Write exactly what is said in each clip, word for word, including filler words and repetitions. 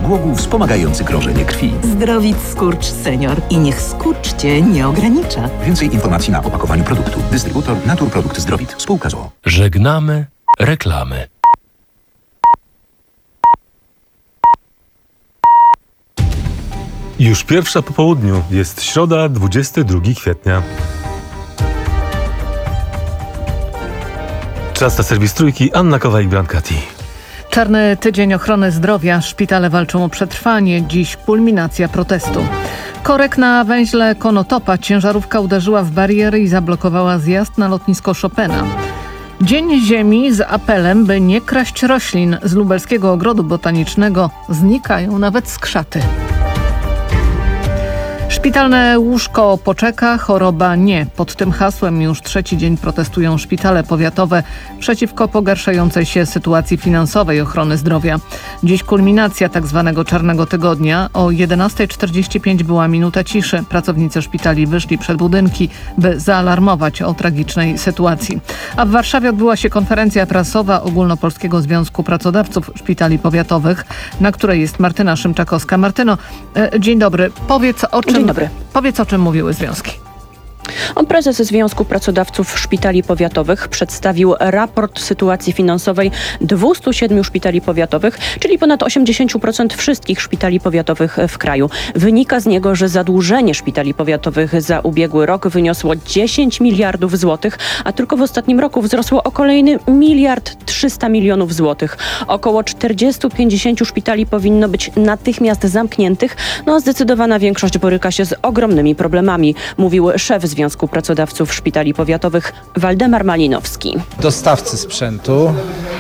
Głogów wspomagający krążenie krwi. Zdrowit Skurcz Senior. I niech skurcz Cię nie ogranicza. Więcej informacji na opakowaniu produktu. Dystrybutor Naturprodukt Zdrowit. Spółka z o o. Żegnamy reklamy. Już pierwsza po południu. Jest środa, dwudziestego drugiego kwietnia. Czas na serwis Trójki. Anna Kowalik-Brankati. Czarny tydzień ochrony zdrowia. Szpitale walczą o przetrwanie. Dziś kulminacja protestu. Korek na węźle Konotopa. Ciężarówka uderzyła w bariery i zablokowała zjazd na lotnisko Chopina. Dzień Ziemi z apelem, by nie kraść roślin. Z lubelskiego ogrodu botanicznego znikają nawet skrzaty. Szpitalne łóżko poczeka, choroba nie. Pod tym hasłem już trzeci dzień protestują szpitale powiatowe przeciwko pogarszającej się sytuacji finansowej ochrony zdrowia. Dziś kulminacja tak zwanego czarnego tygodnia. O jedenasta czterdzieści pięć była minuta ciszy. Pracownicy szpitali wyszli przed budynki, by zaalarmować o tragicznej sytuacji. A w Warszawie odbyła się konferencja prasowa Ogólnopolskiego Związku Pracodawców Szpitali Powiatowych, na której jest Martyna Szymczakowska. Martyno, e, dzień dobry. Powiedz o czym Dzień dobry. Powiedz, o czym mówiły związki. Prezes Związku Pracodawców Szpitali Powiatowych przedstawił raport sytuacji finansowej dwustu siedmiu szpitali powiatowych, czyli ponad osiemdziesiąt procent wszystkich szpitali powiatowych w kraju. Wynika z niego, że zadłużenie szpitali powiatowych za ubiegły rok wyniosło dziesięć miliardów złotych, a tylko w ostatnim roku wzrosło o kolejny miliard trzysta milionów złotych. Około czterdziestu pięćdziesięciu szpitali powinno być natychmiast zamkniętych, no a zdecydowana większość boryka się z ogromnymi problemami, mówił szef Związku Pracodawców Szpitali Powiatowych Waldemar Malinowski. Dostawcy sprzętu,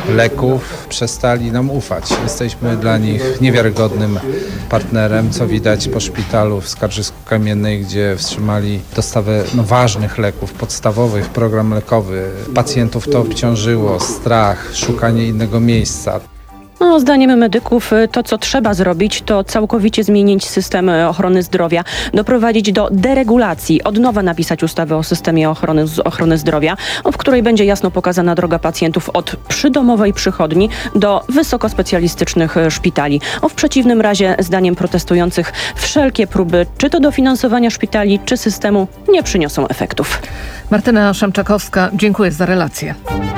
leków przestali nam ufać. Jesteśmy dla nich niewiarygodnym partnerem, co widać po szpitalu w Skarżysku-Kamiennej, gdzie wstrzymali dostawę no, ważnych leków, podstawowych, program lekowy. Pacjentów to obciążyło, strach, szukanie innego miejsca. No, zdaniem medyków to, co trzeba zrobić, to całkowicie zmienić system ochrony zdrowia, doprowadzić do deregulacji, od nowa napisać ustawę o systemie ochrony, ochrony zdrowia, w której będzie jasno pokazana droga pacjentów od przydomowej przychodni do wysokospecjalistycznych szpitali. O, w przeciwnym razie, zdaniem protestujących, wszelkie próby czy to dofinansowania szpitali, czy systemu nie przyniosą efektów. Martyna Szymczakowska, dziękuję za relację.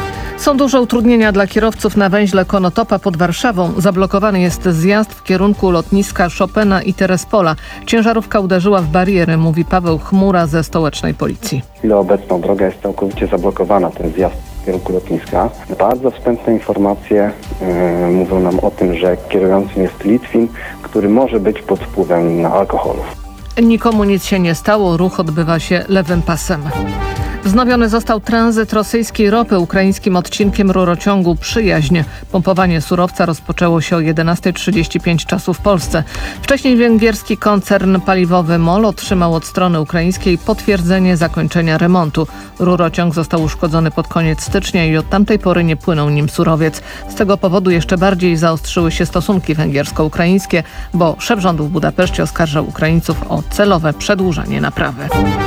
Są duże utrudnienia dla kierowców na węźle Konotopa pod Warszawą. Zablokowany jest zjazd w kierunku lotniska Chopina i Terespola. Ciężarówka uderzyła w bariery, mówi Paweł Chmura ze stołecznej policji. W chwilę obecną droga jest całkowicie zablokowana, ten zjazd w kierunku lotniska. Bardzo wstępne informacje yy, mówią nam o tym, że kierującym jest Litwin, który może być pod wpływem na alkoholu. Nikomu nic się nie stało, ruch odbywa się lewym pasem. Wznowiony został tranzyt rosyjskiej ropy ukraińskim odcinkiem rurociągu Przyjaźń. Pompowanie surowca rozpoczęło się o jedenasta trzydzieści pięć czasu w Polsce. Wcześniej węgierski koncern paliwowy MOL otrzymał od strony ukraińskiej potwierdzenie zakończenia remontu. Rurociąg został uszkodzony pod koniec stycznia i od tamtej pory nie płynął nim surowiec. Z tego powodu jeszcze bardziej zaostrzyły się stosunki węgiersko-ukraińskie, bo szef rządu w Budapeszcie oskarżał Ukraińców o celowe przedłużanie naprawy.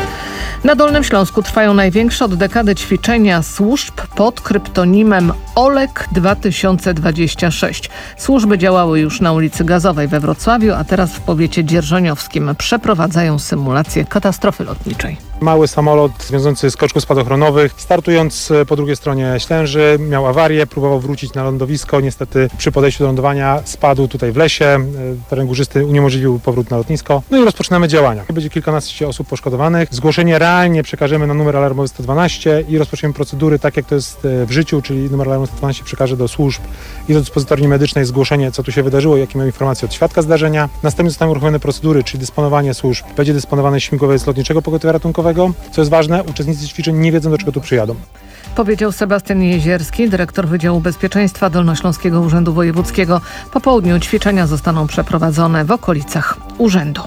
Na Dolnym Śląsku trwają największe od dekady ćwiczenia służb pod kryptonimem Olek dwa tysiące dwadzieścia sześć. Służby działały już na ulicy Gazowej we Wrocławiu, a teraz w powiecie dzierżoniowskim przeprowadzają symulację katastrofy lotniczej. Mały samolot związujący skoczków spadochronowych, startując po drugiej stronie Ślęży, miał awarię, próbował wrócić na lądowisko. Niestety przy podejściu do lądowania spadł tutaj w lesie. Teren górzysty uniemożliwił powrót na lotnisko. No i rozpoczynamy działania. Będzie kilkanaście osób poszkodowanych. Zgłoszenie realnie przekażemy na numer alarmowy sto dwanaście i rozpoczniemy procedury tak, jak to jest w życiu, czyli numer alarmowy sto dwanaście przekaże do służb i do dyspozytorni medycznej zgłoszenie, co tu się wydarzyło, jakie mają informacje od świadka zdarzenia. Następnie zostaną uruchomione procedury, czyli dysponowanie służb. Będzie dysponowane śmigłowiec lotniczego pogotowia ratunkowego. Co jest ważne, uczestnicy ćwiczeń nie wiedzą, do czego tu przyjadą. Powiedział Sebastian Jezierski, dyrektor Wydziału Bezpieczeństwa Dolnośląskiego Urzędu Wojewódzkiego. Po południu ćwiczenia zostaną przeprowadzone w okolicach urzędu.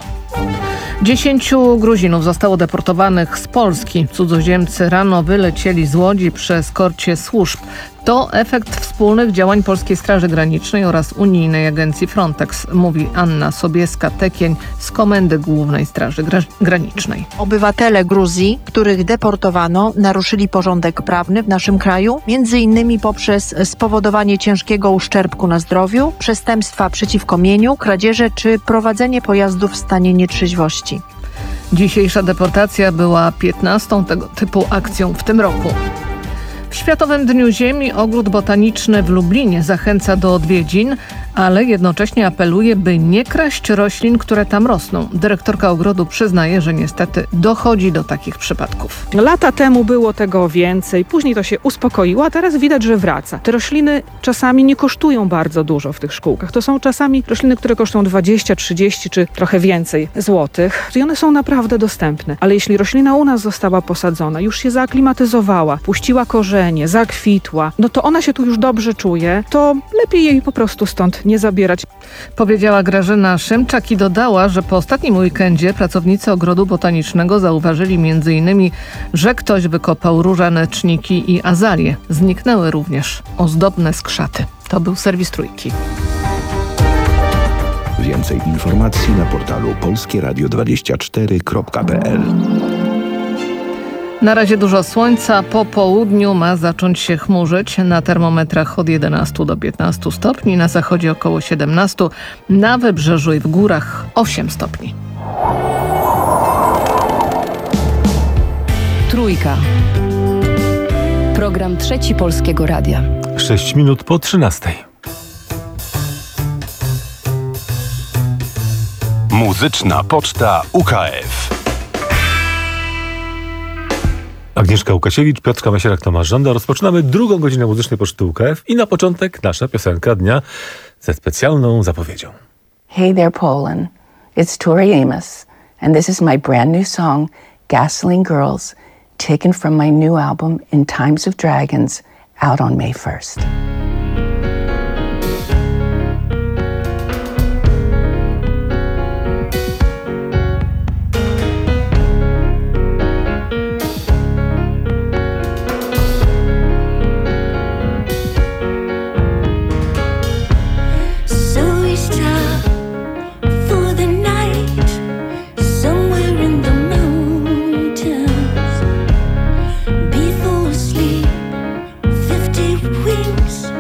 Dziesięciu Gruzinów zostało deportowanych z Polski. Cudzoziemcy rano wylecieli z Łodzi przy eskorcie służb. To efekt wspólnych działań Polskiej Straży Granicznej oraz Unijnej Agencji Frontex, mówi Anna Sobieska-Tekień z Komendy Głównej Straży Gra- Granicznej. Obywatele Gruzji, których deportowano, naruszyli porządek prawny w naszym kraju, między innymi poprzez spowodowanie ciężkiego uszczerbku na zdrowiu, przestępstwa przeciwko mieniu, kradzieże czy prowadzenie pojazdu w stanie nietrzeźwości. Dzisiejsza deportacja była piętnastą tego typu akcją w tym roku. W Światowym Dniu Ziemi Ogród Botaniczny w Lublinie zachęca do odwiedzin, ale jednocześnie apeluje, by nie kraść roślin, które tam rosną. Dyrektorka ogrodu przyznaje, że niestety dochodzi do takich przypadków. Lata temu było tego więcej, później to się uspokoiło, a teraz widać, że wraca. Te rośliny czasami nie kosztują bardzo dużo w tych szkółkach. To są czasami rośliny, które kosztują dwadzieścia, trzydzieści czy trochę więcej złotych. I one są naprawdę dostępne. Ale jeśli roślina u nas została posadzona, już się zaaklimatyzowała, puściła korzenie, zakwitła, no to ona się tu już dobrze czuje, to lepiej jej po prostu stąd nie zabierać. Powiedziała Grażyna Szymczak i dodała, że po ostatnim weekendzie pracownicy Ogrodu Botanicznego zauważyli między innymi, że ktoś wykopał różaneczniki i azalie. Zniknęły również ozdobne skrzaty. To był serwis Trójki. Więcej informacji na portalu polskie radio dwadzieścia cztery kropka p l. Na razie dużo słońca, po południu ma zacząć się chmurzyć, na termometrach od jedenastu do piętnastu stopni, na zachodzie około siedemnastu, na wybrzeżu i w górach osiem stopni. Trójka. Program Trzeci Polskiego Radia. sześć minut po trzynastej. Muzyczna Poczta U K F. Agnieszka Łukasiewicz, Piotr Kamasielak, Tomasz Żąda. Rozpoczynamy drugą godzinę muzycznej poczty U K F i na początek nasza piosenka dnia ze specjalną zapowiedzią. Hey there Poland, it's Tori Amos and this is my brand new song Gasoline Girls, taken from my new album In Times of Dragons, out on May first. Wings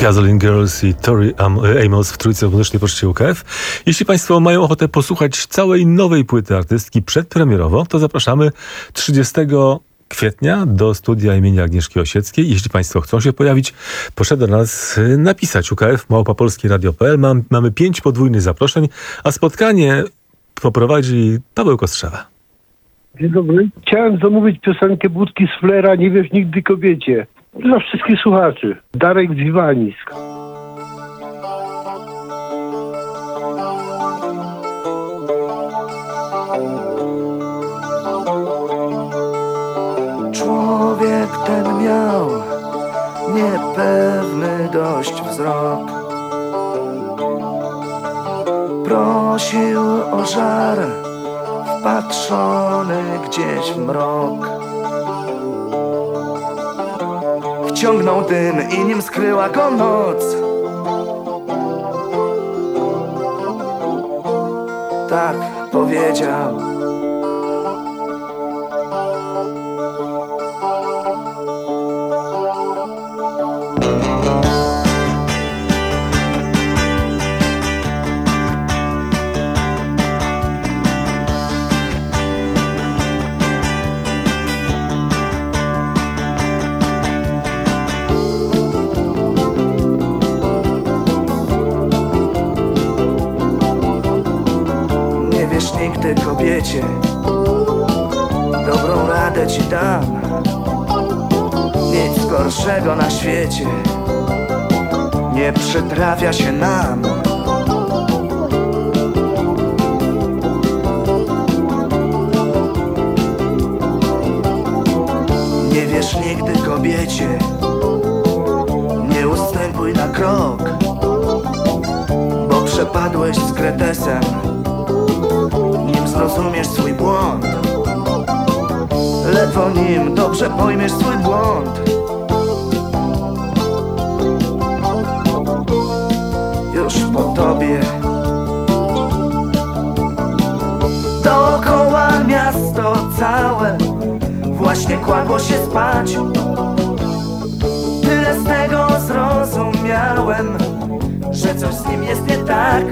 Gasoline Girls i Tori Am- Amos w trójce w muzycznej poczcie U K F. Jeśli Państwo mają ochotę posłuchać całej nowej płyty artystki przedpremierowo, to zapraszamy trzydziestego kwietnia do studia imienia Agnieszki Osieckiej. Jeśli Państwo chcą się pojawić, proszę do nas napisać U K F małpa polskie radio kropka p l. Mam, mamy pięć podwójnych zaproszeń, a spotkanie poprowadzi Paweł Kostrzewa. Dzień dobry. Chciałem zamówić piosenkę Budki z Flera, Nie wiesz nigdy kobiecie. Dla wszystkich słuchaczy. Darek z Iwanisk. Człowiek ten miał niepewny dość wzrok. Prosił o żar, wpatrzony gdzieś w mrok. Wciągnął dym i nim skryła go noc. Tak powiedział. Nigdy kobiecie, dobrą radę ci dam. Nic gorszego na świecie nie przytrafia się nam. Nie wiesz nigdy kobiecie, nie ustępuj na krok, bo przepadłeś z kretesem, zrozumiesz swój błąd. Ledwo nim dobrze pojmiesz swój błąd. Już po tobie dookoła miasto całe właśnie kładło się spać. Tyle z tego zrozumiałem, że coś z nim jest nie tak.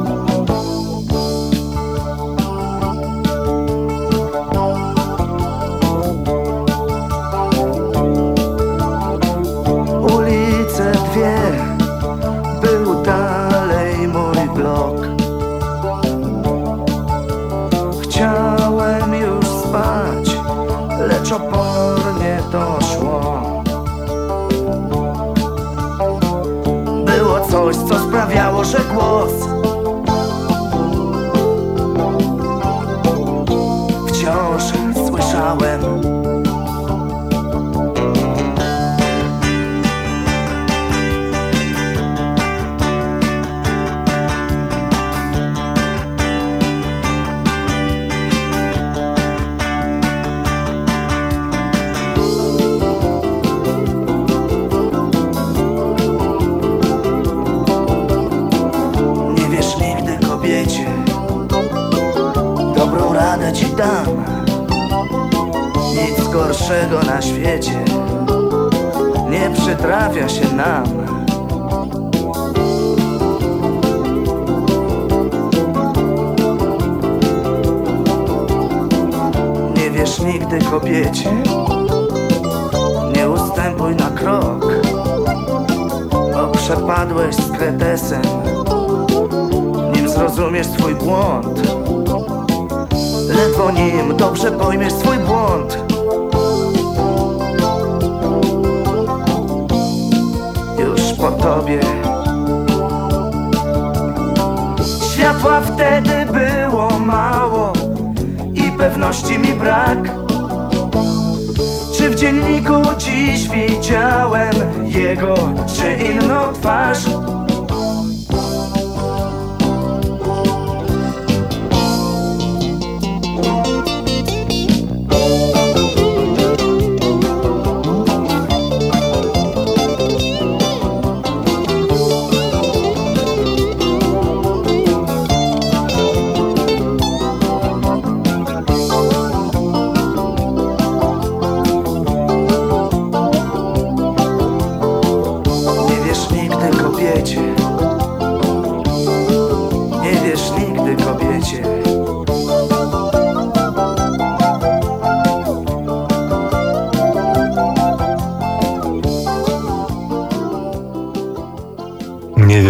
Był dalej mój blok. Chciałem już spać, lecz opornie to szło. Było coś, co sprawiało, że głos wciąż słyszałem. Dobrą radę ci dam. Nic gorszego na świecie nie przytrafia się nam. Nie wiesz nigdy kobiecie, nie ustępuj na krok, bo przepadłeś z kretesem, nim zrozumiesz swój błąd. Ledwo nim dobrze pojmiesz swój błąd. Już po tobie światła wtedy było mało i pewności mi brak. Czy w dzienniku dziś widziałem jego czy inną twarz?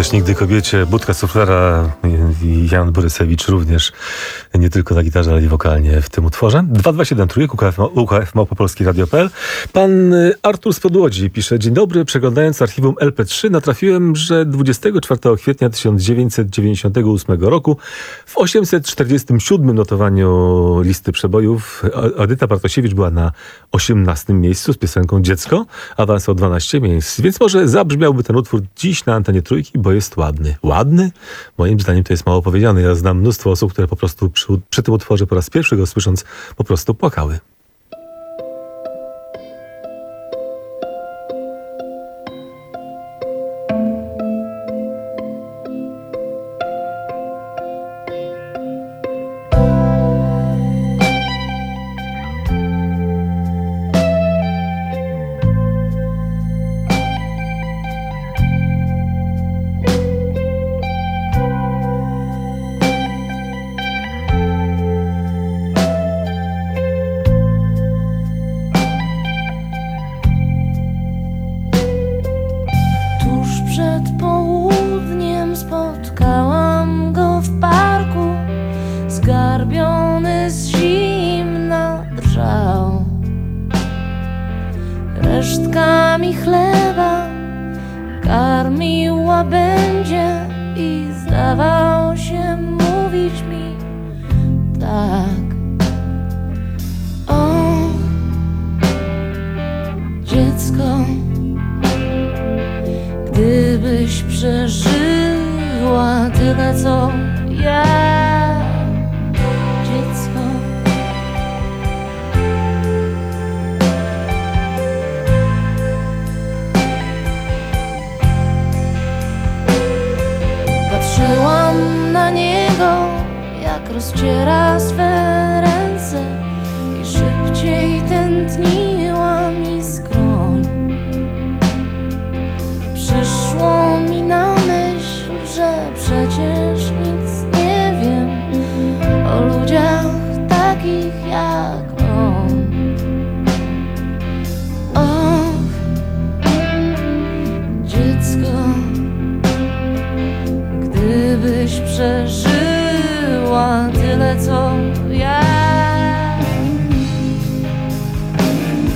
wierzysz nigdy kobiecie. Budka Suflera i Jan Borysewicz również, nie tylko na gitarze, ale i wokalnie w tym utworze. dwa dwa siedem trójek, U K F małpa-polski radio kropka p l. Pan Artur z Podłodzi pisze: dzień dobry, przeglądając archiwum L P trzy natrafiłem, że dwudziestego czwartego kwietnia tysiąc dziewięćset dziewięćdziesiątego ósmego roku w osiemset czterdziestym siódmym notowaniu listy przebojów Edyta Bartosiewicz była na osiemnastym miejscu z piosenką Dziecko, awans o dwanaście miejsc, więc może zabrzmiałby ten utwór dziś na antenie Trójki, bo jest ładny. Ładny? Moim zdaniem to jest mało powiedziane. Ja znam mnóstwo osób, które po prostu przy, przy tym utworze po raz pierwszy go słysząc po prostu płakały. Zgarbiony z zimna drżał resztkami chleba, karmił łabędzie i zdawał się mówić mi tak: o, dziecko, gdybyś przeżyła tyle co ja. Patrzyłam na niego, jak rozciera swe ręce i szybciej tętniła mi skroń. Przyszło mi na myśl, że przecież nic nie wiem o ludziach takich jak on. Och, dziecko, gdybyś przeżyła tyle co ja.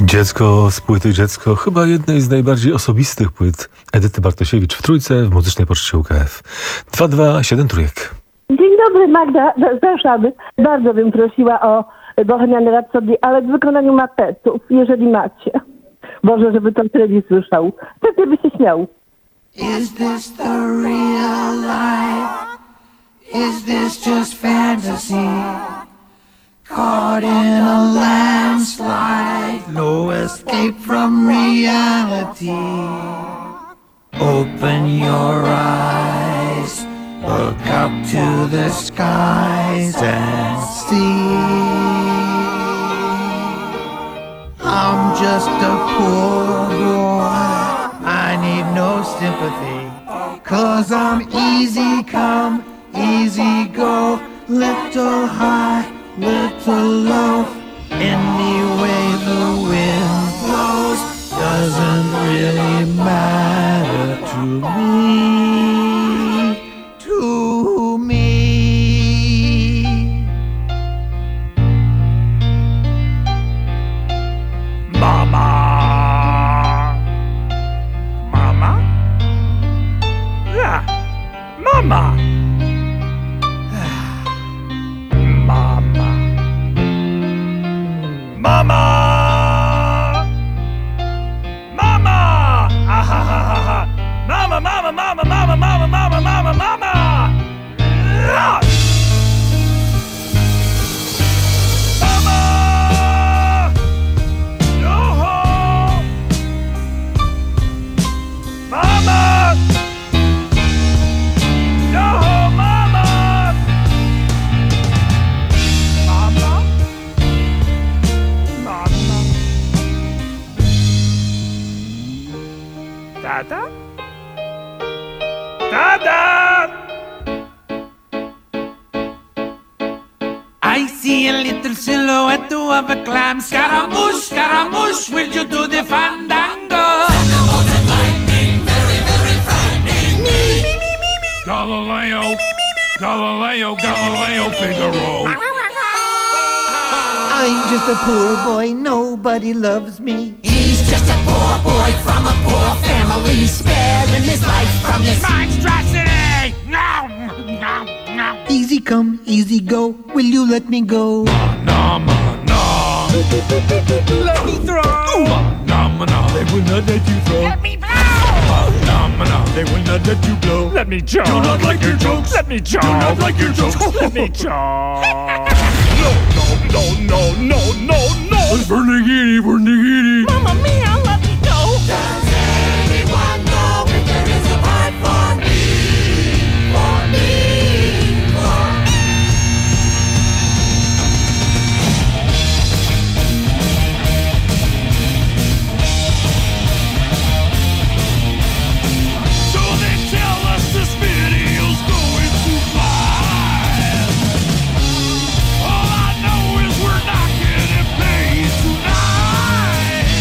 Dziecko z płyty Dziecko, chyba jednej z najbardziej osobistych płyt Edyty Bartosiewicz w Trójce w Muzycznej Poczcie U K F. dwa dwa siedem trójek. Dzień dobry, Magda z Warszawy. Bardzo bym prosiła o Bohemian Rhapsody, ale w wykonaniu Mapetów, jeżeli macie. Boże, żeby to Freddy słyszał. Pewnie by się śmiał. Is this the real life? Is this just fantasy? Caught in a landslide, no escape from reality. Open your eyes, look up to the skies and see. I'm just a poor boy, I need no sympathy, 'cause I'm easy come, easy go, little high, little low. Any way the wind blows doesn't really matter to me, to me. Mama, mama, yeah, mama. Mama! Mama! Ah, ha, ha, ha, ha. Mama, mama, mama, mama, mama, mama, mama, mama! Ah! Mama! No! Mama! No, mama! Mama? Dada? Dada! I see a little silhouette of a clam. Scaramouche, Scaramouche, will you do the fandango? Thunderbolt and lightning, very, very frightening. Me, me, me, me, me. Galileo, Galileo, Galileo, Figaro. I'm just a poor boy, nobody loves me. He's just a poor boy from a poor family, sparing his life from this monstrosity! No, no, no. Easy come, easy go, will you let me go? No, no, no. Let me throw! No, no, no, they will not let you throw. Let me blow! No, no, they will not let you blow. Let me jump! Do not like your jokes! Let me jump! Do not like your jokes! Let me jump! No, no, no, no, no, no! Vernigini, Vernigini! Mamma mia, let me go! Does anyone know if there is a part for me? For me, for me! So they tell us this video's going to fly. All I know is we're not getting paid tonight.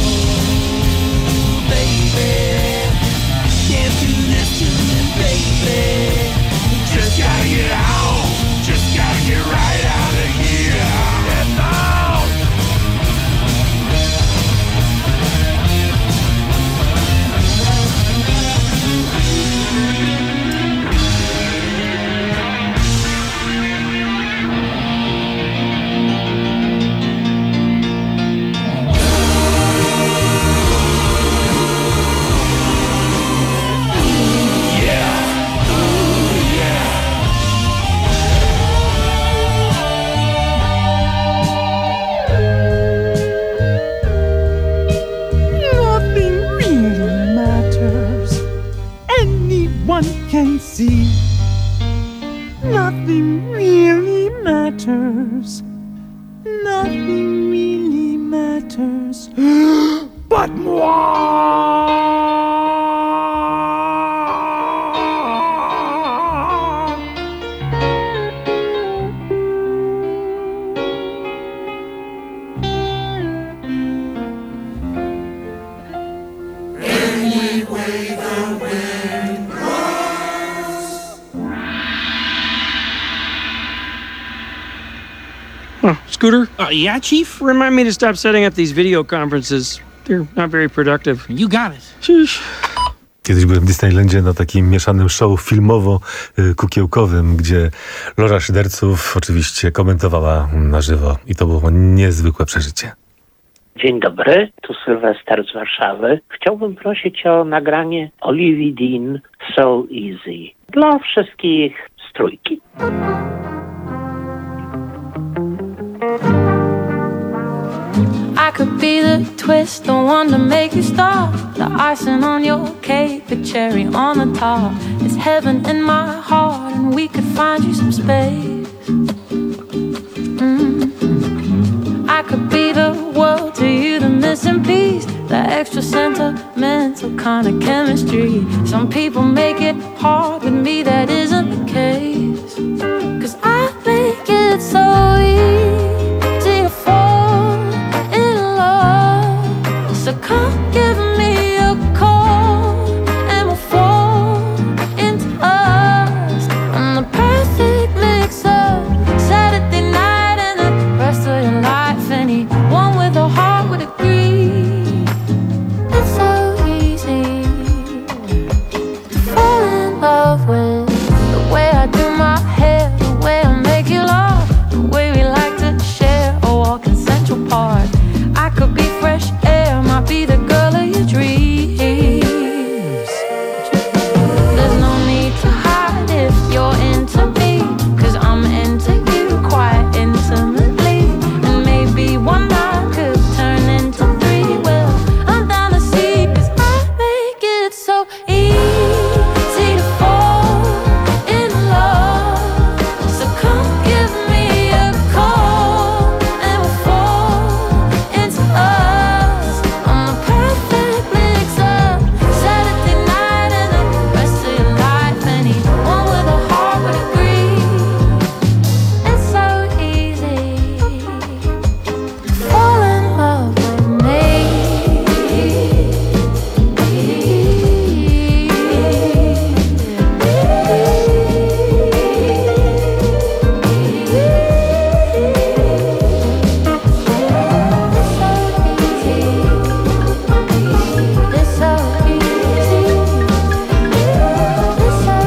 Oh, baby, can't do this to me, baby. Just gotta get out, just gotta get right out of here. Get out. Nothing really matters. Anyone can see. Nothing really matters. Nothing really matters. But moi. Any way the wind blows. Huh, Scooter? Uh, yeah, Chief? Remind me to stop setting up these video conferences. They're not very productive. You got it. Sheesh. Kiedyś byłem w Disneylandzie na takim mieszanym show filmowo-kukiełkowym, gdzie Loża Szyderców oczywiście komentowała na żywo i to było niezwykłe przeżycie. Dzień dobry, tu Sylwester z Warszawy. Chciałbym prosić o nagranie Olivia Dean So Easy dla wszystkich z trójki. I could be the twist, the one to make you stop, the icing on your cake, the cherry on the top. It's heaven in my heart and we could find you some space. Mm-hmm. I could be the world to you, the missing piece, the extra sentimental kind of chemistry. Some people make it hard, with me that isn't the case. 'Cause I think it's so easy to fall in love. So come give me a call and we'll fall into us. I'm the perfect mix up Saturday night and the rest of your life. Anyone with a heart would agree. It's so easy to fall in love with the way I do my hair, the way I make you laugh, the way we like to share a walk in Central Park. I could be fresh air, might be the girl of your dreams. There's no need to hide if you're into me, 'cause I'm into you quite intimately. And maybe one night could turn into three. Well, I'm down to see, 'cause I make it so easy to fall in love. So come give me a call and we'll fall into us. I'm the perfect mix up Saturday night and the rest of your life. Anyone with a heart would agree. It's so easy to fall in love with me. It's so easy. It's so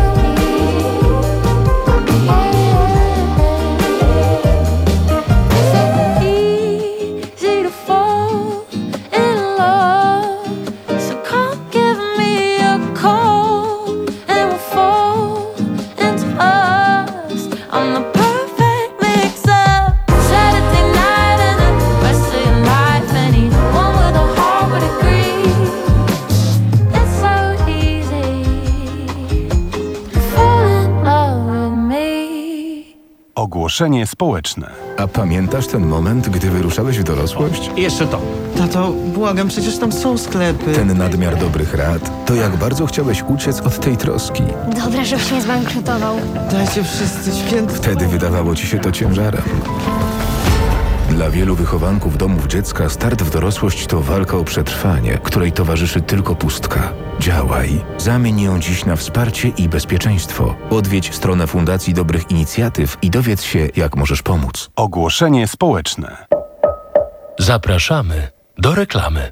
easy to fall in love. So come give me a call and we'll fall into us. I'm the perfect mix up Saturday night and the rest of your life. Anyone with a heart would agree. It's so easy to fall in love with me. Ogłoszenie społeczne. A pamiętasz ten moment, gdy wyruszałeś w dorosłość? Jeszcze to. Tato, błagam, przecież tam są sklepy. Ten nadmiar dobrych rad, to jak bardzo chciałeś uciec od tej troski. Dobra, żebyś nie zbankrutował. Dajcie wszyscy święty. Wtedy wydawało ci się to ciężarem. Dla wielu wychowanków domów dziecka start w dorosłość to walka o przetrwanie, której towarzyszy tylko pustka. Działaj. Zamień ją dziś na wsparcie i bezpieczeństwo. Odwiedź stronę Fundacji Dobrych Inicjatyw i dowiedz się, jak możesz pomóc. Ogłoszenie społeczne. Zapraszamy do reklamy.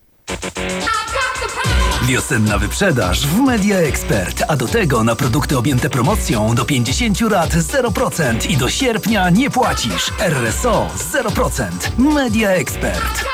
Wiosenna wyprzedaż w Media Expert, a do tego na produkty objęte promocją do pięćdziesiąt lat zero procent i do sierpnia nie płacisz. R S O zero procent. Media Expert.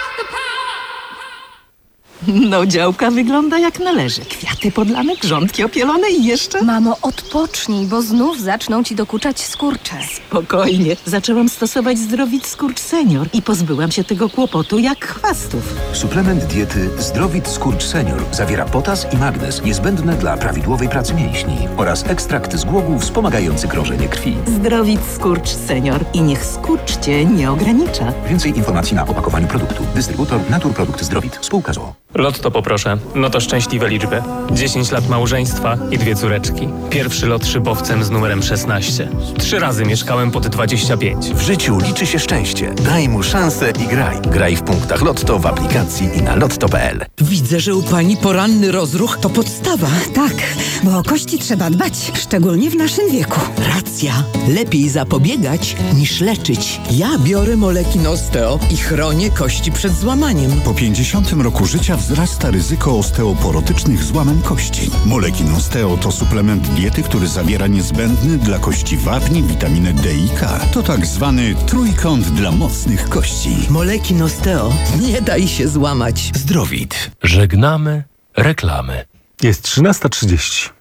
No, działka wygląda jak należy. Kwiaty podlane, grządki opielone i jeszcze... Mamo, odpocznij, bo znów zaczną ci dokuczać skurcze. Spokojnie. Zaczęłam stosować Zdrowit Skurcz Senior i pozbyłam się tego kłopotu jak chwastów. Suplement diety Zdrowit Skurcz Senior zawiera potas i magnez niezbędne dla prawidłowej pracy mięśni oraz ekstrakt z głogów wspomagający krążenie krwi. Zdrowit Skurcz Senior i niech skurcz cię nie ogranicza. Więcej informacji na opakowaniu produktu. Dystrybutor Naturprodukt Zdrowit. Spółka z o o. Lotto poproszę. No to szczęśliwe liczby. dziesięć lat małżeństwa i dwie córeczki. Pierwszy lot szybowcem z numerem szesnaście. Trzy razy mieszkałem pod dwadzieścia pięć. W życiu liczy się szczęście. Daj mu szansę i graj. Graj w punktach Lotto, w aplikacji i na lotto kropka p l. Widzę, że u pani poranny rozruch to podstawa. Tak, bo o kości trzeba dbać, szczególnie w naszym wieku. Racja. Lepiej zapobiegać niż leczyć. Ja biorę moleki Osteo i chronię kości przed złamaniem. Po pięćdziesiątym roku życia wzrasta ryzyko osteoporotycznych złamań kości. Molekin Osteo to suplement diety, który zawiera niezbędny dla kości wapń, witaminę D i K. To tak zwany trójkąt dla mocnych kości. Molekin Osteo. Nie daj się złamać. Zdrowit. Żegnamy reklamy. Jest trzynasta trzydzieści.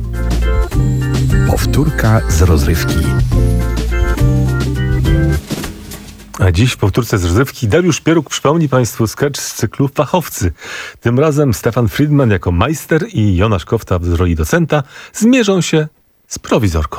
Powtórka z rozrywki. A dziś w powtórce z rozrywki Dariusz Pieruk przypomni Państwu sketch z cyklu Fachowcy. Tym razem Stefan Friedman jako majster i Jonasz Kofta w roli docenta zmierzą się z prowizorką.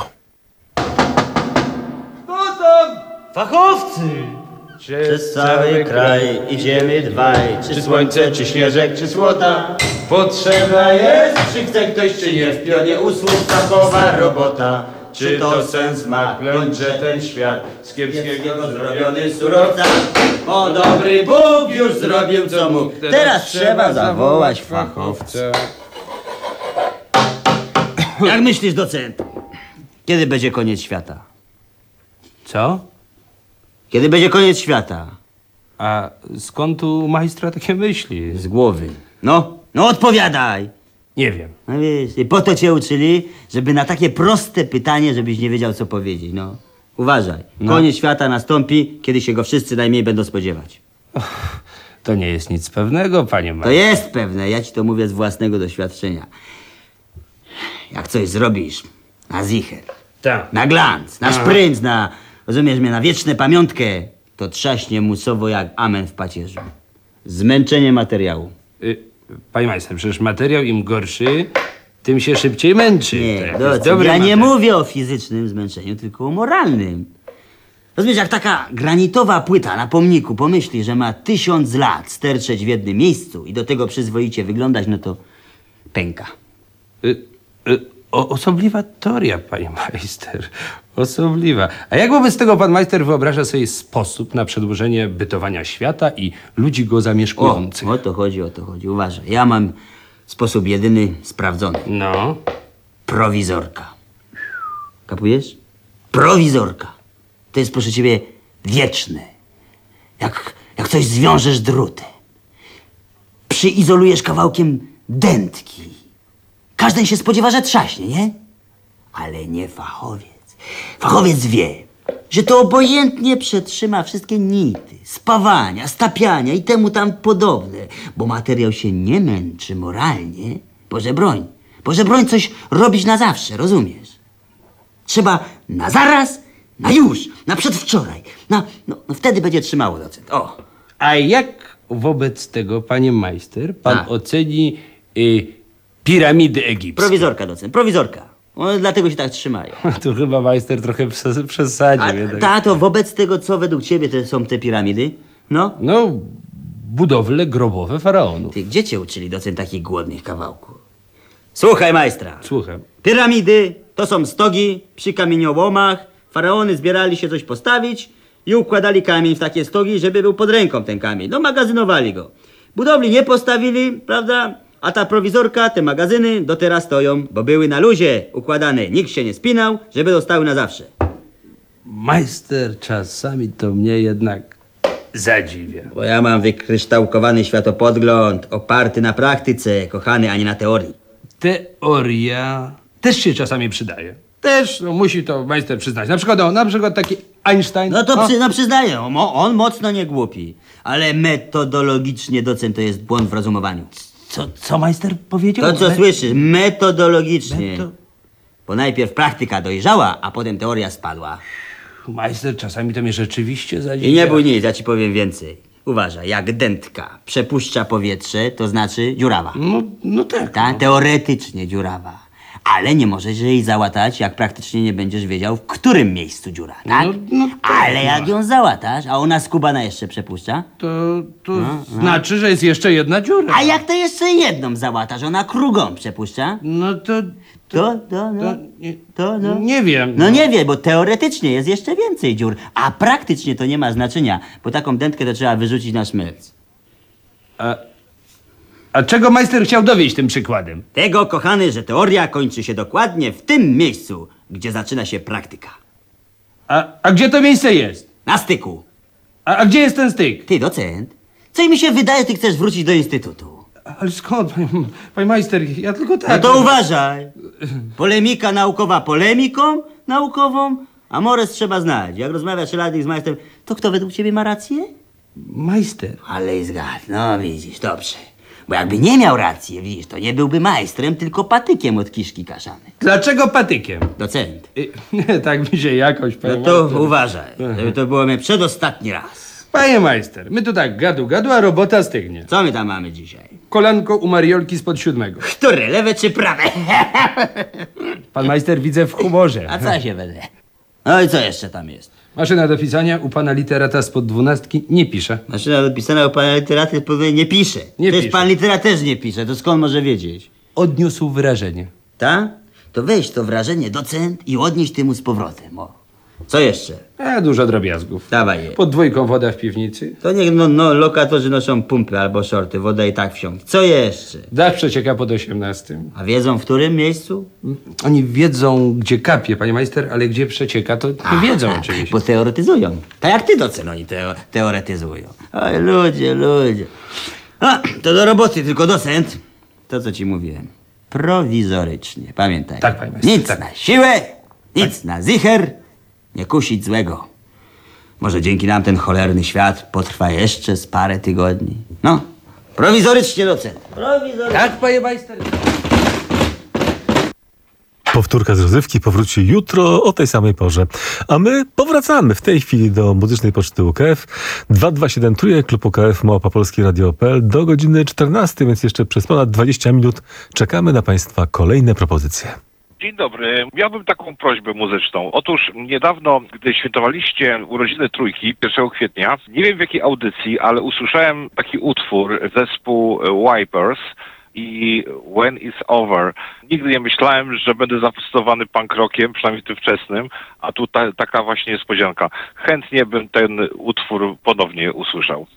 No to fachowcy! Przez cały kraj idziemy dwaj, czy słońce, czy śnieżek, czy słota. Potrzeba jest, czy chce ktoś, czy nie, w pionie usług fachowa robota. Czy to sens ma kląć, że ten świat z kiepskiego zrobiony surowca? O dobry Bóg już zrobił co mógł, teraz trzeba zawołać fachowca. Jak myślisz, docent? Kiedy będzie koniec świata? Co? Kiedy będzie koniec świata? A skąd tu majstra takie myśli? Z głowy. No, no odpowiadaj! Nie wiem. No wiesz, i po to cię uczyli, żeby na takie proste pytanie, żebyś nie wiedział, co powiedzieć, no. Uważaj, No. koniec świata nastąpi, kiedy się go wszyscy najmniej będą spodziewać. To nie jest nic pewnego, panie To majstrze. jest pewne, ja ci to mówię z własnego doświadczenia. Jak coś zrobisz na zicher, Tak. na glanc, na Aha. szprync, na, rozumiesz mnie, na wieczną pamiątkę, to trzaśnie musowo jak amen w pacierzu. Zmęczenie materiału. Y, panie majstrze, przecież materiał im gorszy, tym się szybciej męczy. Nie, To jak docen, jest dobry ja nie materiał. mówię o fizycznym zmęczeniu, tylko o moralnym. Rozumiesz, jak taka granitowa płyta na pomniku pomyśli, że ma tysiąc lat sterczeć w jednym miejscu i do tego przyzwoicie wyglądać, no to pęka. Y, y, o, osobliwa teoria, panie majster. Osobliwa. A jak wobec tego pan majster wyobraża sobie sposób na przedłużenie bytowania świata i ludzi go O, zamieszkujących? o to chodzi, o to chodzi. Uważaj, ja mam sposób jedyny sprawdzony. No. Prowizorka. Kapujesz? Prowizorka. To jest, proszę ciebie, wieczne. Jak, jak coś zwiążesz drutem. Przyizolujesz kawałkiem dętki. Każdy się spodziewa, że trzaśnie, nie? Ale nie fachowiec. Fachowiec wie, że to obojętnie przetrzyma wszystkie nity, spawania, stapiania i temu tam podobne, bo materiał się nie męczy moralnie. Boże broń, Boże broń coś robić na zawsze, rozumiesz? Trzeba na zaraz, na już, na przedwczoraj, na, no, no wtedy będzie trzymało docent. O. A jak wobec tego, panie majster, pan A. oceni y, piramidy egipskie? Prowizorka docent, prowizorka. One dlatego się tak trzymają. Tu chyba majster trochę przes- przesadził. A jednak. tato, wobec tego, co według ciebie te są te piramidy? No? No, budowle grobowe faraonów. Ty, gdzie cię uczyli docent takich głodnych kawałków? Słuchaj, majstra. Słucham. Piramidy to są stogi przy kamieniołomach. Faraony zbierali się coś postawić i układali kamień w takie stogi, żeby był pod ręką ten kamień. No, magazynowali go. Budowli nie postawili, prawda? A ta prowizorka, te magazyny do teraz stoją, bo były na luzie układane. Nikt się nie spinał, żeby zostały na zawsze. Majster czasami to mnie jednak zadziwia. Bo ja mam wykryształkowany światopodgląd, oparty na praktyce, kochany, a nie na teorii. Teoria też się czasami przydaje. Też, no musi to majster przyznać. Na przykład, o, na przykład taki Einstein. No to o. przy, no przyznaję, on, on mocno nie głupi. Ale metodologicznie docent to jest błąd w rozumowaniu. Co, co majster powiedział? To co Me- słyszysz, metodologicznie. Meto- Bo najpierw praktyka dojrzała, a potem teoria spadła. Majster czasami to mnie rzeczywiście zadziwia. I nie bój nic, ja ci powiem więcej. Uważaj, jak dętka przepuszcza powietrze, to znaczy dziurawa. No, no tak. Ta, teoretycznie dziurawa. Ale nie możesz jej załatać, jak praktycznie nie będziesz wiedział, w którym miejscu dziura, tak? No, no tak, Ale jak ją załatasz, a ona skubana jeszcze przepuszcza? To, to znaczy, że jest jeszcze jedna dziura. A jak to jeszcze jedną załatasz, ona krugą przepuszcza? No to... To, to, no. To, nie, To, no. nie wiem. No nie wie, bo teoretycznie jest jeszcze więcej dziur, a praktycznie to nie ma znaczenia, bo taką dętkę to trzeba wyrzucić na szmelc. A, a czego majster chciał dowieść tym przykładem? Tego, kochany, że teoria kończy się dokładnie w tym miejscu, gdzie zaczyna się praktyka. A, a gdzie to miejsce jest? Na styku. A, a gdzie jest ten styk? Ty, docent, co mi się wydaje, ty chcesz wrócić do instytutu. Ale skąd, panie, panie majster? Ja tylko tak... No to uważaj. Polemika naukowa polemiką naukową, a mores trzeba znać. Jak rozmawia czeladnik z majstrem, to kto według ciebie ma rację? Majster. Ale i zgadł. No widzisz, dobrze. Bo jakby nie miał racji, widzisz, to nie byłby majstrem, tylko patykiem od kiszki kaszanej. Dlaczego patykiem? Docent. Y, Nie, tak mi się jakoś, panie No to majster. uważaj, żeby to było mnie przedostatni raz. Panie majster, my tu tak gadu gadu, a robota stygnie. Co my tam mamy dzisiaj? Kolanko u Mariolki spod siódmego. Które, lewe czy prawe? Pan majster widzę w humorze. A co się będę? No i co jeszcze tam jest? Maszyna do pisania u pana literata spod dwunastki nie pisze. Maszyna do pisania u pana literaty nie pisze. Nie Też pisze. pan literat też nie pisze, to skąd może wiedzieć? Odniósł wrażenie. Ta? To weź to wrażenie, docent, i odnieś ty mu z powrotem, o. Co jeszcze? A, dużo drobiazgów. Dawaj je. Pod dwójką woda w piwnicy. To niech no, no, lokatorzy noszą pumpy albo shorty, woda i tak wsiąknie. Co jeszcze? Dach przecieka pod osiemnastym. A wiedzą w którym miejscu? Oni wiedzą, gdzie kapie, panie majster, ale gdzie przecieka, to nie wiedzą oczywiście. Bo teoretyzują. Tak jak ty, docen, oni teo teoretyzują. Oj, ludzie, ludzie. A, to do roboty, tylko docent. To, co ci mówiłem. Prowizorycznie, pamiętaj. Tak, panie majster, Nic tak. na siłę, nic na zicher, nie kusić złego. Może dzięki nam ten cholerny świat potrwa jeszcze z parę tygodni. No, prowizorycznie, docent. Prowizorycznie. Tak, panie majster. Powtórka z rozrywki powróci jutro o tej samej porze. A my powracamy w tej chwili do muzycznej poczty U K F. dwa dwa siedem Trójek, klub U K F, małpa polskie radio kropka p l do godziny czternastej, więc jeszcze przez ponad dwadzieścia minut czekamy na Państwa kolejne propozycje. Dzień dobry. Miałbym taką prośbę muzyczną. Otóż niedawno, gdy świętowaliście urodziny Trójki, pierwszego kwietnia, nie wiem w jakiej audycji, ale usłyszałem taki utwór, zespół Wipers i When It's Over. Nigdy nie myślałem, że będę zafascynowany punk rockiem, przynajmniej tym wczesnym, a tu ta, taka właśnie niespodzianka. Chętnie bym ten utwór ponownie usłyszał.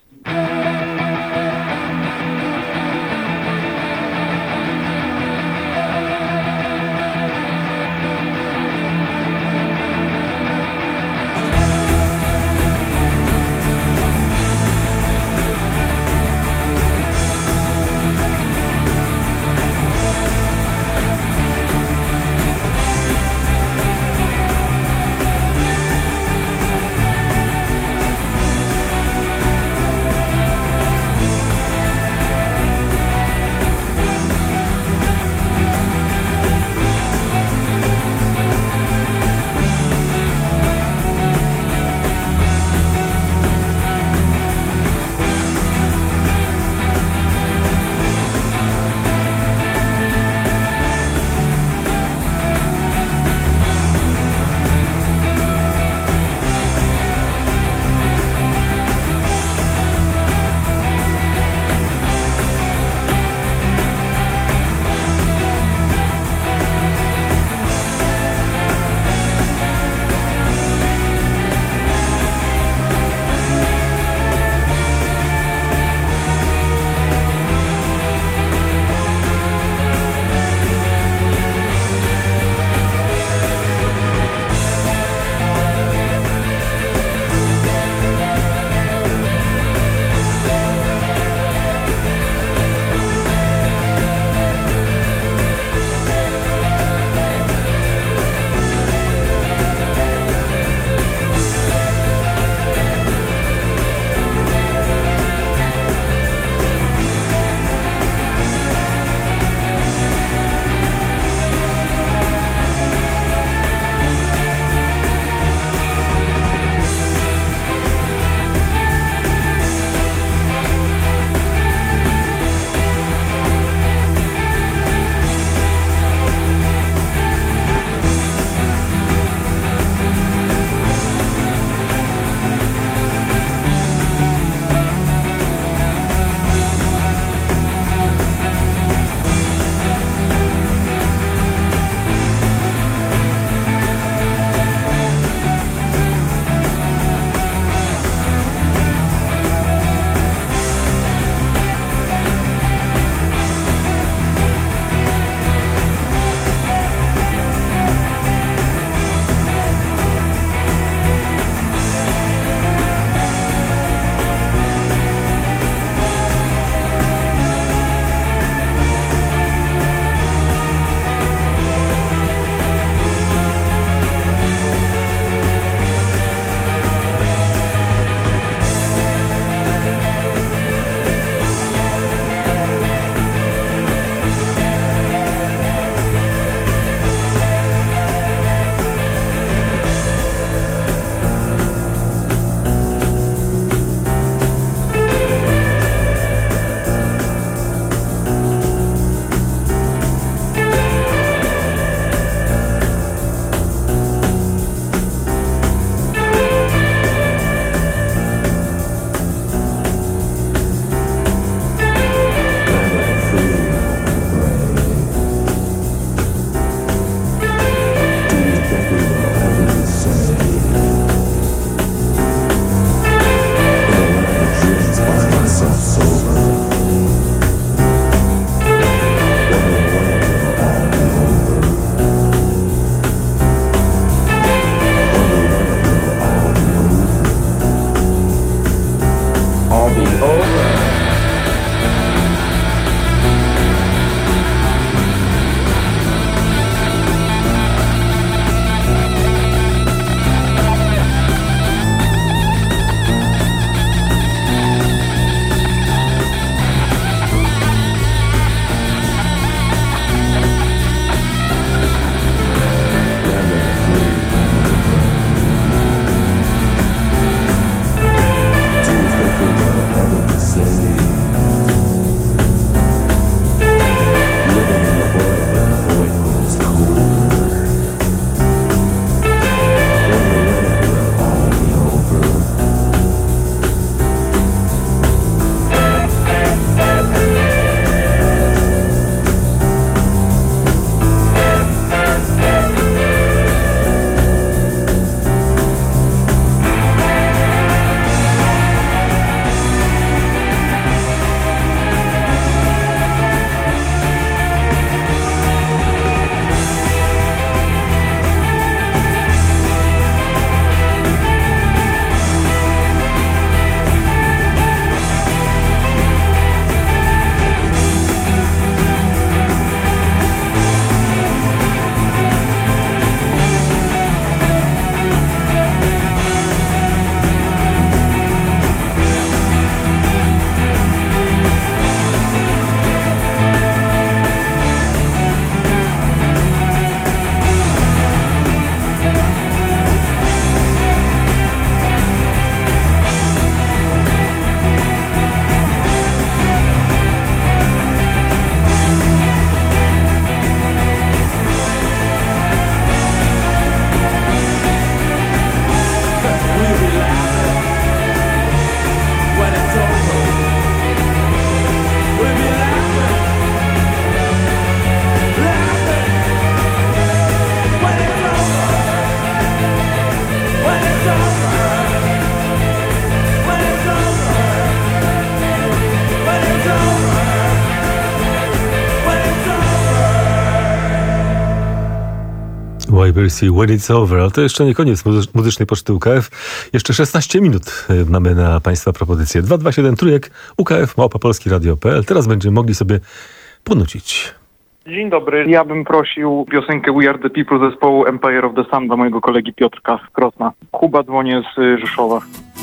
Mercy When It's Over. Ale to jeszcze nie koniec muzy- muzycznej poczty U K F. Jeszcze szesnaście minut y, mamy na Państwa propozycję. dwa dwa siedem trójek U K F małpa polski radio kropka p l. Teraz będziemy mogli sobie ponucić. Dzień dobry. Ja bym prosił piosenkę We Are The People zespołu Empire of the Sun dla mojego kolegi Piotrka z Krosna. Kuba, dzwonię z y, Rzeszowa.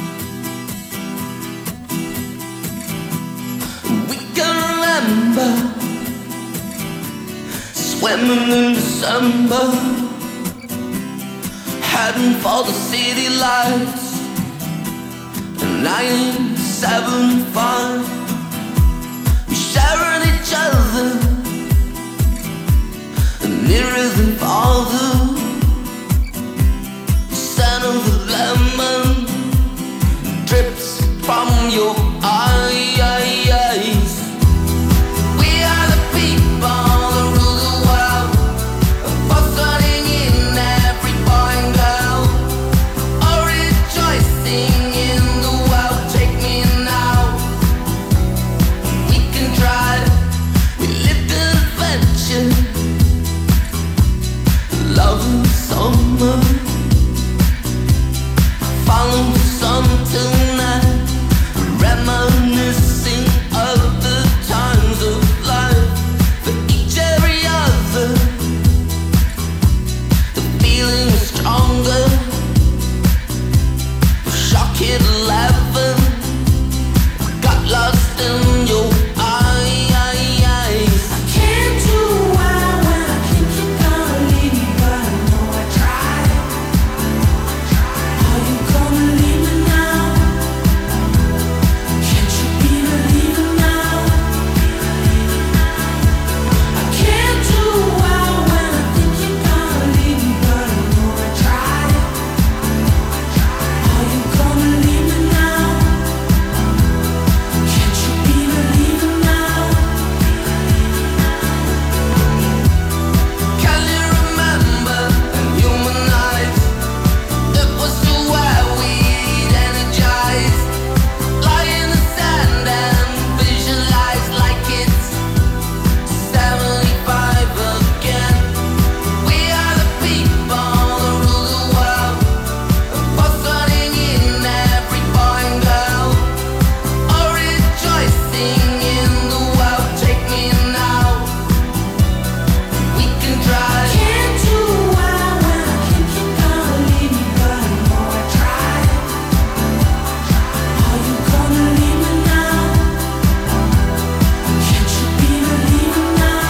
Swimming in December, heading for the city lights. nine seven five, we sharing each other, nearer than farther. The scent of the lemon drips from your eyes. We are the people. Follow the sun tonight, reminiscing of the times of life. For each every other, the feeling is stronger. Shock hit eleven, got lost in your eyes. I can't do well when I think you're gonna leave me, but I know I tried. Are you gonna leave me now? Can't you be believing now? I can't do well when I think you're gonna leave me, but I know I tried. Are you gonna leave me now? Can't you be believing now? Can you remember in human eyes? It was so where we'd energize, lie in the sand and visualize like it's seventy-five again. We are the people that rule the world, both running in every boy and girl, all rejoicing in the world. Take me now, we can try. Can't do well when I think you're gonna leave me, but I know I tried. Are you gonna leave me now? Can't you be believing now?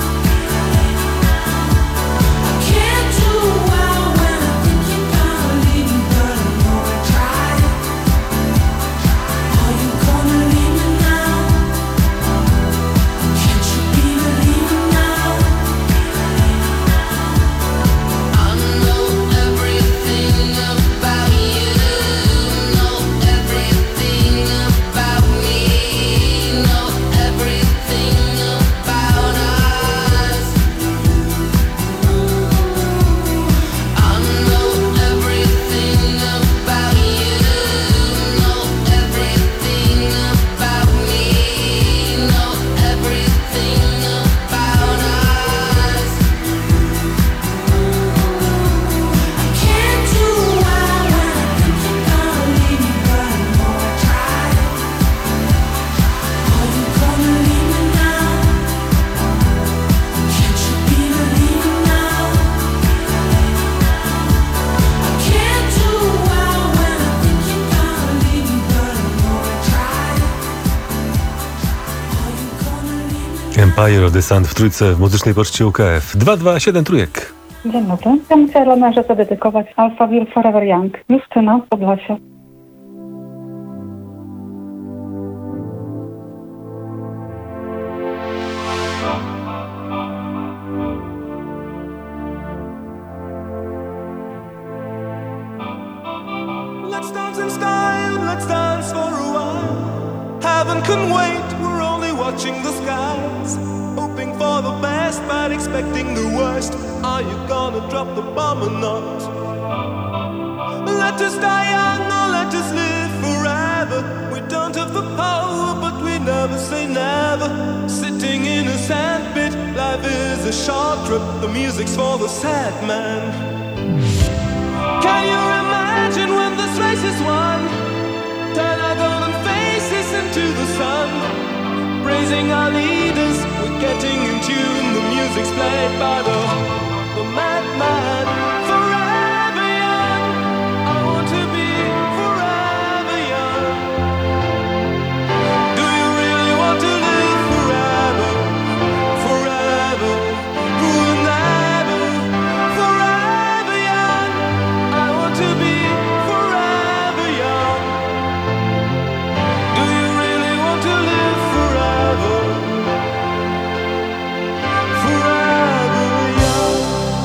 I can't do well when I think you're gonna leave me, but I know I tried. Are you gonna leave me now? Can't you be believing now? I know everything about you, know everything about me, know everything about us. I know everything about you, know everything about me, know everything about us. I can't do well when I think you're gonna leave me, but I know I tried. Are you gonna leave me now? Can't you be believing now? I can't do well when I think you're gonna leave me, but I know I tried. Are you gonna leave me? Empire of the Sun w trójce w muzycznej poczcie U K F. dwa dwa siedem trójek. Dzień dobry. Ja bym chciała dla męża zadedykować Alphaville Forever Young. Justyna z Podlasia. Let's dance in style, let's dance for a while. Heaven can wait, we're only watching the skies. Hoping for the best, but expecting the worst. Are you gonna drop the bomb or not? Let us die young or let us live forever. We don't have the power, but we never say never. Sitting in a sandpit, life is a short trip. The music's for the sad man. Can you imagine when this race is won? Turn our golden faces into the sun, praising our leaders, we're getting in tune. The music's played by the, the madman. Forever young, I want to be forever young. Do you really want to live forever? Forever, forever, forever young. I want to be forever young. Do you really want to live forever? Forever young.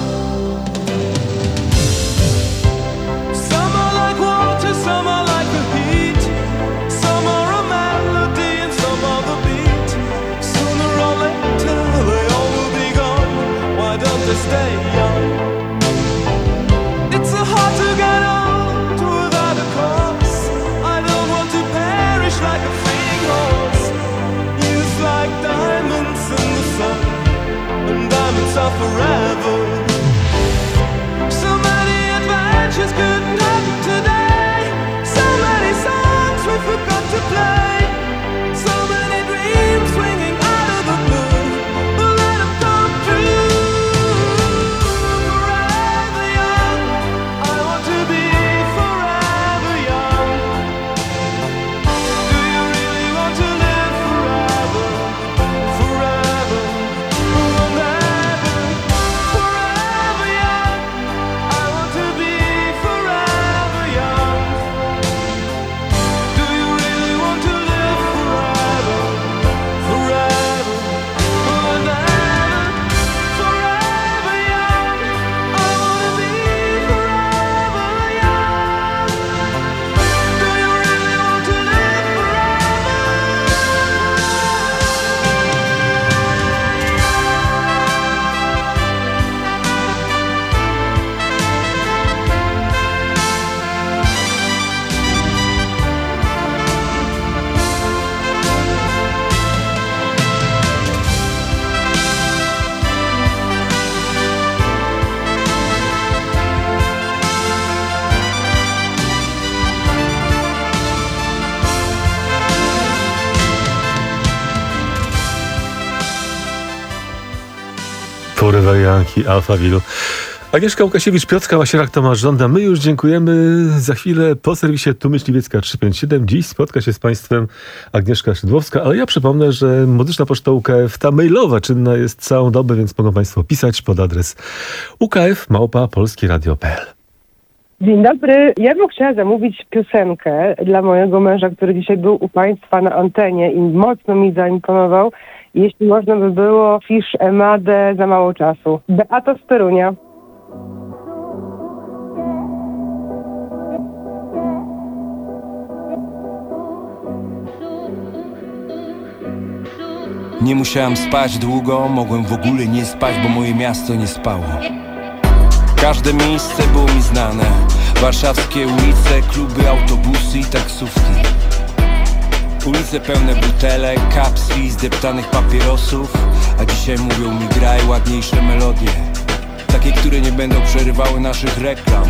Some are like water, some are like the heat. Some are a melody and some are the beat. Sooner or later they all will be gone. Why don't they stay young? It's so hard to get old without a cause. I don't want to perish like a fleeing horse. Youth like diamonds in the sun, and diamonds are forever. So many adventures couldn't happen today. So many songs we forgot to play. So many dreams swinging out of the blue. But let them come true. Forever young, I want to be forever young. Do you really want to live forever? Forever, forever, forever young. I want to be forever young. Do you really want to live forever? Forever, forever, forever young. I want to be forever young. Do you really want to live Forever Young i Alphaville. Agnieszka Łukasiewicz, Piotrka Masierak, Tomasz Żąda. My już dziękujemy. Za chwilę po serwisie Tu Myśliwiecka trzysta pięćdziesiąt siedem. Dziś spotka się z Państwem Agnieszka Szydłowska, ale ja przypomnę, że Muzyczna Poczta U K F, ta mailowa, czynna jest całą dobę, więc mogą Państwo pisać pod adres u k f małpa polskie radio kropka p l. Dzień dobry. Ja bym chciała zamówić piosenkę dla mojego męża, który dzisiaj był u Państwa na antenie i mocno mi zaimponował. Jeśli można by było, Fisz Emadę Za mało czasu. Beata z Torunia. Nie musiałem spać długo, mogłem w ogóle nie spać, bo moje miasto nie spało. Każde miejsce było mi znane. Warszawskie ulice, kluby, autobusy i taksówki. Ulice pełne butelek, kapsli, zdeptanych papierosów. A dzisiaj mówią mi graj ładniejsze melodie, takie, które nie będą przerywały naszych reklam.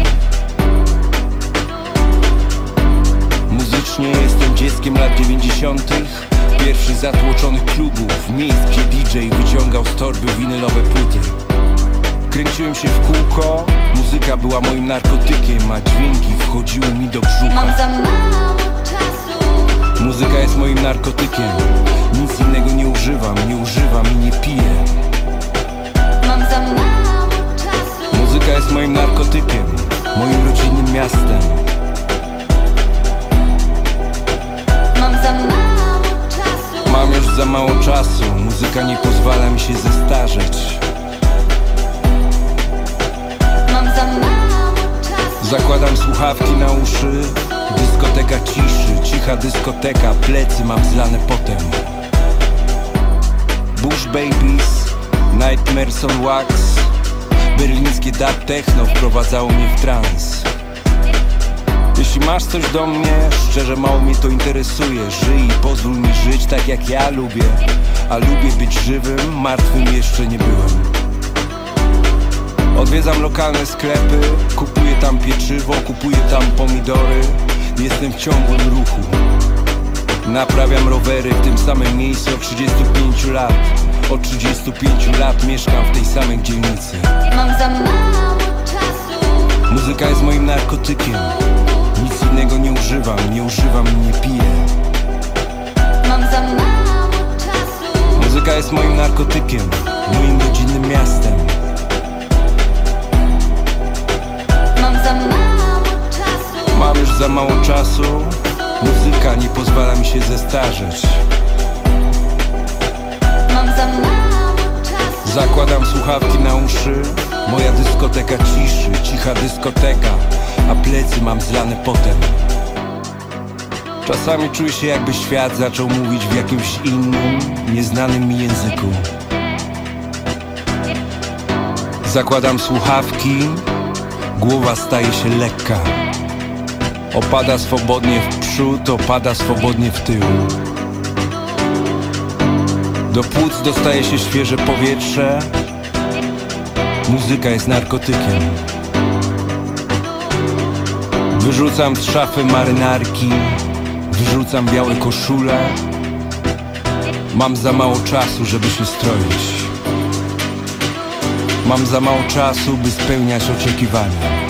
Muzycznie jestem dzieckiem lat dziewięćdziesiątych. Pierwszych zatłoczonych klubów, miejsc, gdzie D J wyciągał z torby winylowe płyty. Kręciłem się w kółko, muzyka była moim narkotykiem, a dźwięki wchodziły mi do brzucha. Mam za mało czasu. Muzyka jest moim narkotykiem, nic innego nie używam, nie używam i nie piję. Mam za mało czasu. Muzyka jest moim narkotykiem, moim rodzinnym miastem. Mam za mało czasu. Mam już za mało czasu, muzyka nie pozwala mi się zestarzeć. Mam za mało czasu. Zakładam słuchawki na uszy, dyskoteka ciszy, cicha dyskoteka, plecy mam zlane potem. Bush Babies, Nightmares on Wax, berlińskie dub techno wprowadzało mnie w trans. Jeśli masz coś do mnie, szczerze mało mnie to interesuje. Żyj i pozwól mi żyć tak jak ja lubię. A lubię być żywym, martwym jeszcze nie byłem. Odwiedzam lokalne sklepy, kupuję tam pieczywo, kupuję tam pomidory. Jestem w ciągłym ruchu. Naprawiam rowery w tym samym miejscu od trzydziestu pięciu lat. Od trzydziestu pięciu lat mieszkam w tej samej dzielnicy. Mam za mało czasu. Muzyka jest moim narkotykiem. Nic innego nie używam, nie używam i nie piję. Mam za mało czasu. Muzyka jest moim narkotykiem, moim rodzinnym miastem. Mam za mało czasu. Mam już za mało czasu. Muzyka nie pozwala mi się zestarzeć. Mam za mało czasu. Zakładam słuchawki na uszy. Moja dyskoteka ciszy, cicha dyskoteka, a plecy mam zlane potem. Czasami czuję się, jakby świat zaczął mówić w jakimś innym, nieznanym mi języku. Zakładam słuchawki, głowa staje się lekka. Opada swobodnie w przód, opada swobodnie w tył. Do płuc dostaje się świeże powietrze. Muzyka jest narkotykiem. Wyrzucam z szafy marynarki, wyrzucam białe koszule. Mam za mało czasu, żeby się stroić. Mam za mało czasu, by spełniać oczekiwania.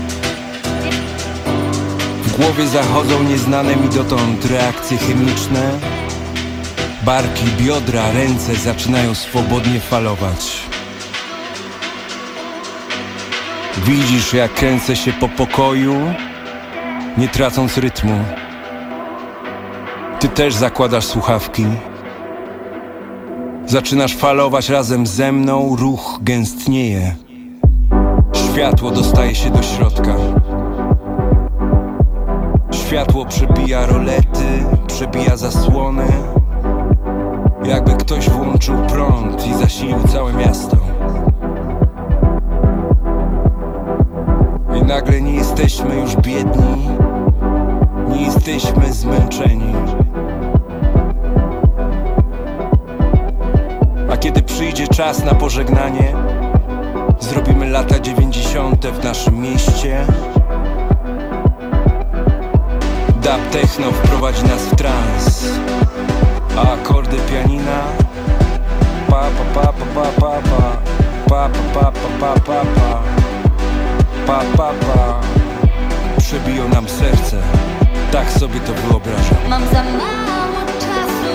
W głowie zachodzą nieznane mi dotąd reakcje chemiczne. Barki, biodra, ręce zaczynają swobodnie falować. Widzisz, jak kręcę się po pokoju, nie tracąc rytmu. Ty też zakładasz słuchawki. Zaczynasz falować razem ze mną, ruch gęstnieje. Światło dostaje się do środka. Światło przebija rolety, przebija zasłony. Jakby ktoś włączył prąd i zasilił całe miasto. I nagle nie jesteśmy już biedni, nie jesteśmy zmęczeni. A kiedy przyjdzie czas na pożegnanie, zrobimy lata dziewięćdziesiąte w naszym mieście. Dub techno wprowadzi nas w trans, a akordy pianina pa pa pa pa pa pa pa pa pa pa pa pa pa pa pa przebiją nam serce. Tak sobie to wyobrażam. Mam za mało czasu.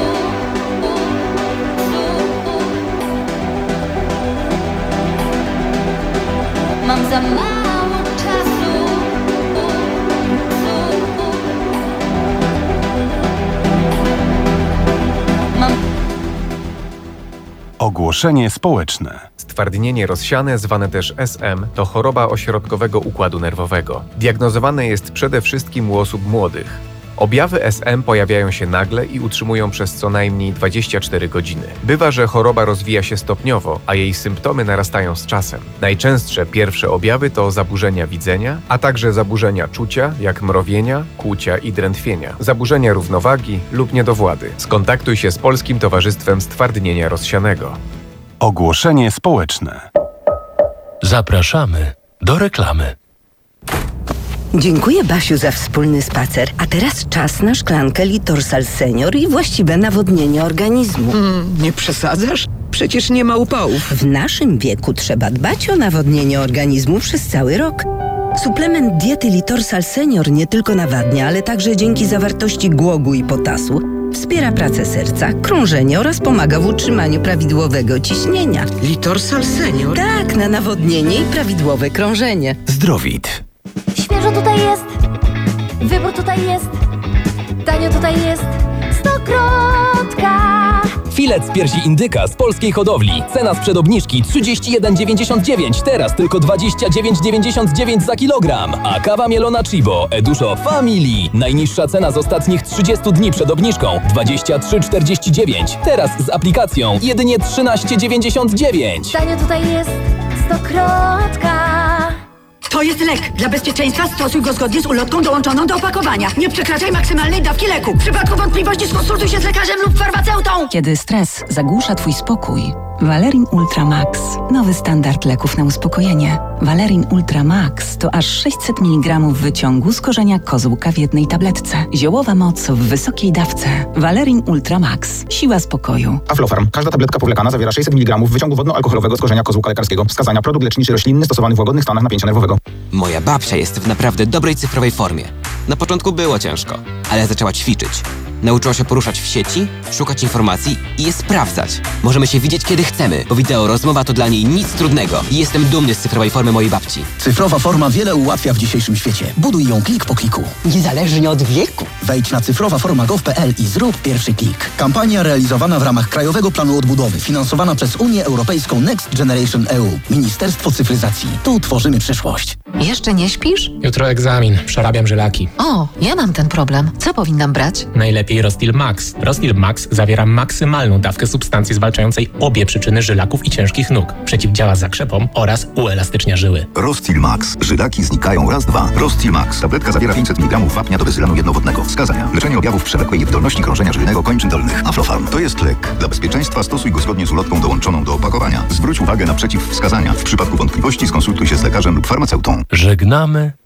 Mam za mało czasu. Mam Ogłoszenie społeczne. Stwardnienie rozsiane, zwane też S M, to choroba ośrodkowego układu nerwowego. Diagnozowane jest przede wszystkim u osób młodych. Objawy S M pojawiają się nagle i utrzymują przez co najmniej dwadzieścia cztery godziny. Bywa, że choroba rozwija się stopniowo, a jej symptomy narastają z czasem. Najczęstsze pierwsze objawy to zaburzenia widzenia, a także zaburzenia czucia, jak mrowienia, kłucia i drętwienia, zaburzenia równowagi lub niedowłady. Skontaktuj się z Polskim Towarzystwem Stwardnienia Rozsianego. Ogłoszenie społeczne. Zapraszamy do reklamy. Dziękuję, Basiu, za wspólny spacer. A teraz czas na szklankę Litorsal Senior i właściwe nawodnienie organizmu. Mm, nie przesadzasz? Przecież nie ma upałów. W naszym wieku trzeba dbać o nawodnienie organizmu przez cały rok. Suplement diety Litorsal Senior nie tylko nawadnia, ale także dzięki zawartości głogu i potasu wspiera pracę serca, krążenie oraz pomaga w utrzymaniu prawidłowego ciśnienia. Litorsal Senior? Tak, na nawodnienie i prawidłowe krążenie. Zdrowit. Świeżo tutaj jest, wybór tutaj jest, tanio tutaj jest, Stokrotka. Filet z piersi indyka z polskiej hodowli. Cena sprzed obniżki trzydzieści jeden dziewięćdziesiąt dziewięć, teraz tylko dwadzieścia dziewięć dziewięćdziesiąt dziewięć za kilogram. A kawa mielona Chibo Eduszo Family. Najniższa cena z ostatnich trzydziestu dni przed obniżką dwadzieścia trzy czterdzieści dziewięć. Teraz z aplikacją jedynie trzynaście dziewięćdziesiąt dziewięć. Tanio tutaj jest, Stokrotka. To jest lek. Dla bezpieczeństwa stosuj go zgodnie z ulotką dołączoną do opakowania. Nie przekraczaj maksymalnej dawki leku. W przypadku wątpliwości skonsultuj się z lekarzem lub farmaceutą. Kiedy stres zagłusza twój spokój, Valerin Ultra Max. Nowy standard leków na uspokojenie. Valerin Ultra Max to aż sześćset miligramów wyciągu z korzenia kozłka w jednej tabletce. Ziołowa moc w wysokiej dawce. Valerin Ultra Max. Siła spokoju. Aflofarm. Każda tabletka powlekana zawiera sześćset miligramów wyciągu wodno-alkoholowego z korzenia kozłka lekarskiego. Wskazania: produkt leczniczy roślinny stosowany w łagodnych stanach napięcia nerwowego. Moja babcia jest w naprawdę dobrej cyfrowej formie. Na początku było ciężko, ale zaczęła ćwiczyć. Nauczyła się poruszać w sieci, szukać informacji i je sprawdzać. Możemy się widzieć kiedy chcemy, bo wideo rozmowa to dla niej nic trudnego. I jestem dumny z cyfrowej formy mojej babci. Cyfrowa forma wiele ułatwia w dzisiejszym świecie. Buduj ją klik po kliku. Niezależnie od wieku. Wejdź na cyfrowa forma kropka gov kropka pe el i zrób pierwszy klik. Kampania realizowana w ramach Krajowego Planu Odbudowy, finansowana przez Unię Europejską Next Generation E U. Ministerstwo Cyfryzacji. Tu tworzymy przyszłość. Jeszcze nie śpisz? Jutro egzamin. Przerabiam żylaki. O, ja mam ten problem. Co powinnam brać? Najlepiej Rostil Max. Rostil Max zawiera maksymalną dawkę substancji zwalczającej obie przyczyny żylaków i ciężkich nóg. Przeciwdziała zakrzepom oraz uelastycznia żyły. Rostil Max. Żylaki znikają raz, dwa. Rostil Max. Tabletka zawiera pięćset miligramów wapnia do wyzylanu jednowodnego. Wskazania: leczenie objawów przewlekłej niewydolności krążenia żylnego kończyn dolnych. Aflofarm. To jest lek. Dla bezpieczeństwa stosuj go zgodnie z ulotką dołączoną do opakowania. Zwróć uwagę na przeciwwskazania. W przypadku wątpliwości skonsultuj się z lekarzem lub farmaceutą. Żegnamy